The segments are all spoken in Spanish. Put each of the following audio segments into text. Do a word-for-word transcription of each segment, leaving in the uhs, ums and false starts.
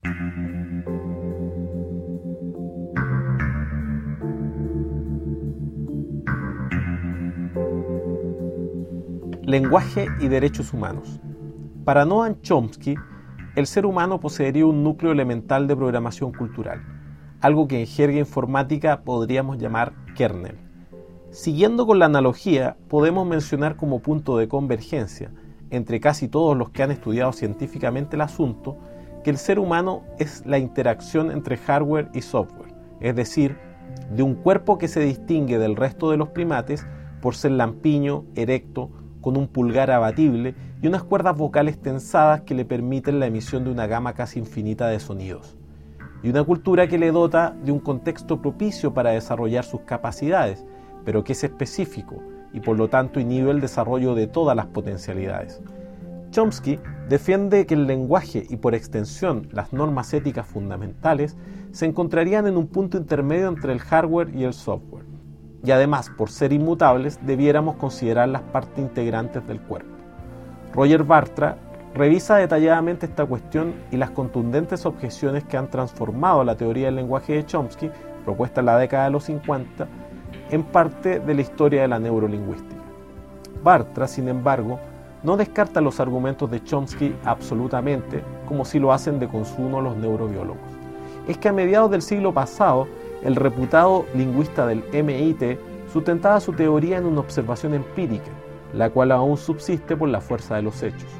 Lenguaje y derechos humanos. Para Noam Chomsky, el ser humano poseería un núcleo elemental de programación cultural, algo que en jerga informática podríamos llamar kernel. Siguiendo con la analogía, podemos mencionar como punto de convergencia entre casi todos los que han estudiado científicamente el asunto, que el ser humano es la interacción entre hardware y software, es decir, de un cuerpo que se distingue del resto de los primates por ser lampiño, erecto, con un pulgar abatible y unas cuerdas vocales tensadas que le permiten la emisión de una gama casi infinita de sonidos, y una cultura que le dota de un contexto propicio para desarrollar sus capacidades, pero que es específico y por lo tanto inhibe el desarrollo de todas las potencialidades. Chomsky defiende que el lenguaje y por extensión las normas éticas fundamentales se encontrarían en un punto intermedio entre el hardware y el software, y además, por ser inmutables, debiéramos considerarlas parte integrantes del cuerpo. Roger Bartra revisa detalladamente esta cuestión y las contundentes objeciones que han transformado la teoría del lenguaje de Chomsky, propuesta en la década de los cincuenta, en parte de la historia de la neurolingüística. Bartra, sin embargo, no descarta los argumentos de Chomsky absolutamente, como si lo hacen de consumo los neurobiólogos. Es que a mediados del siglo pasado, el reputado lingüista del M I T sustentaba su teoría en una observación empírica, la cual aún subsiste por la fuerza de los hechos.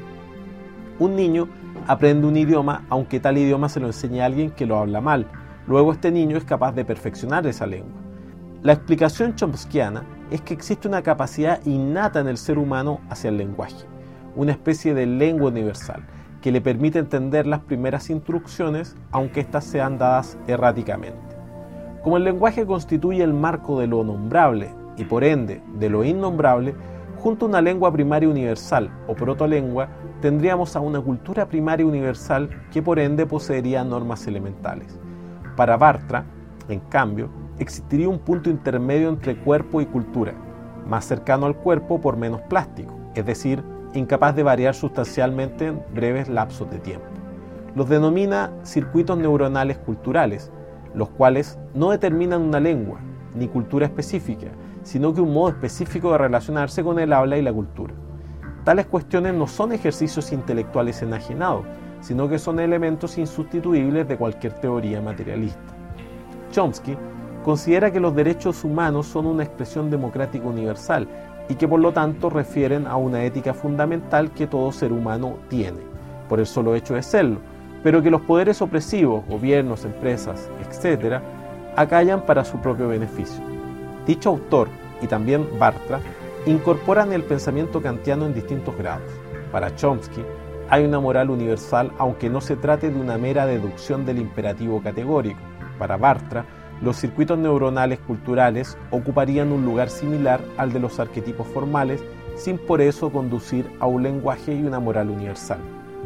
Un niño aprende un idioma aunque tal idioma se lo enseñe a alguien que lo habla mal. Luego este niño es capaz de perfeccionar esa lengua. La explicación chomskiana es que existe una capacidad innata en el ser humano hacia el lenguaje, una especie de lengua universal que le permite entender las primeras instrucciones aunque éstas sean dadas erráticamente. Como el lenguaje constituye el marco de lo nombrable y por ende de lo innombrable, junto a una lengua primaria universal o protolengua, tendríamos a una cultura primaria universal que por ende poseería normas elementales. Para Bartra, en cambio, existiría un punto intermedio entre cuerpo y cultura, más cercano al cuerpo por menos plástico, es decir, incapaz de variar sustancialmente en breves lapsos de tiempo. Los denomina circuitos neuronales culturales, los cuales no determinan una lengua ni cultura específica, sino que un modo específico de relacionarse con el habla y la cultura. Tales cuestiones no son ejercicios intelectuales enajenados, sino que son elementos insustituibles de cualquier teoría materialista. Chomsky considera que los derechos humanos son una expresión democrática universal y que por lo tanto refieren a una ética fundamental que todo ser humano tiene, por el solo hecho de serlo, pero que los poderes opresivos, gobiernos, empresas, etcétera, acallan para su propio beneficio. Dicho autor, y también Bartra, incorporan el pensamiento kantiano en distintos grados. Para Chomsky, hay una moral universal aunque no se trate de una mera deducción del imperativo categórico. Para Bartra, los circuitos neuronales culturales ocuparían un lugar similar al de los arquetipos formales, sin por eso conducir a un lenguaje y una moral universal.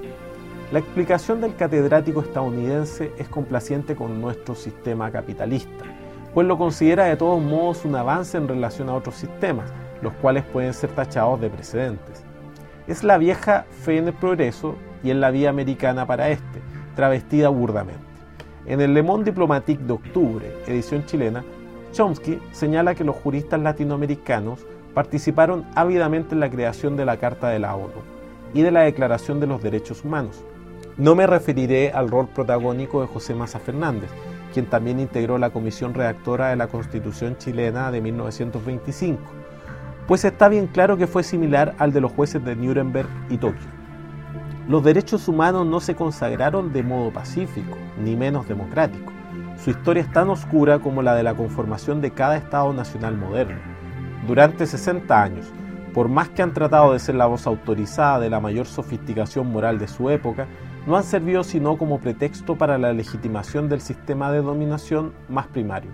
La explicación del catedrático estadounidense es complaciente con nuestro sistema capitalista, pues lo considera de todos modos un avance en relación a otros sistemas, los cuales pueden ser tachados de precedentes. Es la vieja fe en el progreso y en la vía americana para este, travestida burdamente. En el Le Monde Diplomatique de octubre, edición chilena, Chomsky señala que los juristas latinoamericanos participaron ávidamente en la creación de la Carta de la ONU y de la Declaración de los Derechos Humanos. No me referiré al rol protagónico de José Maza Fernández, quien también integró la comisión redactora de la Constitución chilena de mil novecientos veinticinco, pues está bien claro que fue similar al de los jueces de Nuremberg y Tokio. Los derechos humanos no se consagraron de modo pacífico, ni menos democrático. Su historia es tan oscura como la de la conformación de cada Estado nacional moderno. Durante sesenta años, por más que han tratado de ser la voz autorizada de la mayor sofisticación moral de su época, no han servido sino como pretexto para la legitimación del sistema de dominación más primario.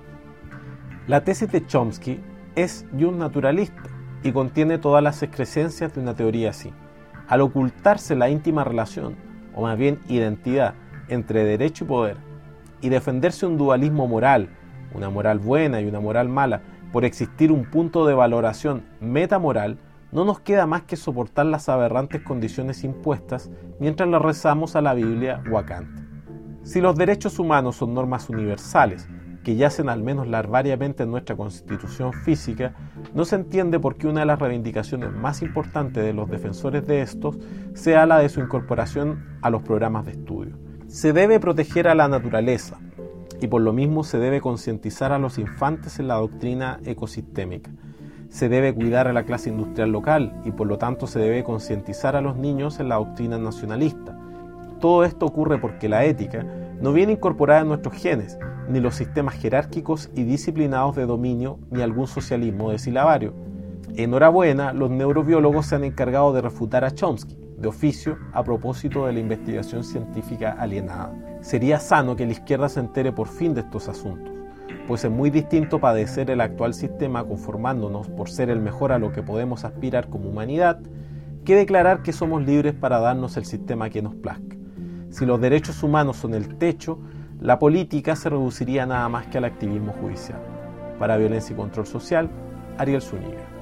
La tesis de Chomsky es naturalista y contiene todas las excrescencias de una teoría así. Al ocultarse la íntima relación, o más bien identidad, entre derecho y poder, y defenderse un dualismo moral, una moral buena y una moral mala, por existir un punto de valoración metamoral, no nos queda más que soportar las aberrantes condiciones impuestas mientras le rezamos a la Biblia o a Kant. Si los derechos humanos son normas universales, que yacen al menos larvariamente en nuestra constitución física, no se entiende por qué una de las reivindicaciones más importantes de los defensores de estos sea la de su incorporación a los programas de estudio. Se debe proteger a la naturaleza, y por lo mismo se debe concientizar a los infantes en la doctrina ecosistémica. Se debe cuidar a la clase industrial local, y por lo tanto se debe concientizar a los niños en la doctrina nacionalista. Todo esto ocurre porque la ética no viene incorporada en nuestros genes, ni los sistemas jerárquicos y disciplinados de dominio, ni algún socialismo de silabario. Enhorabuena, los neurobiólogos se han encargado de refutar a Chomsky, de oficio, a propósito de la investigación científica alienada. Sería sano que la izquierda se entere por fin de estos asuntos, pues es muy distinto padecer el actual sistema conformándonos por ser el mejor a lo que podemos aspirar como humanidad, que declarar que somos libres para darnos el sistema que nos plazca. Si los derechos humanos son el techo, la política se reduciría nada más que al activismo judicial. Para Violencia y Control Social, Ariel Zúñiga.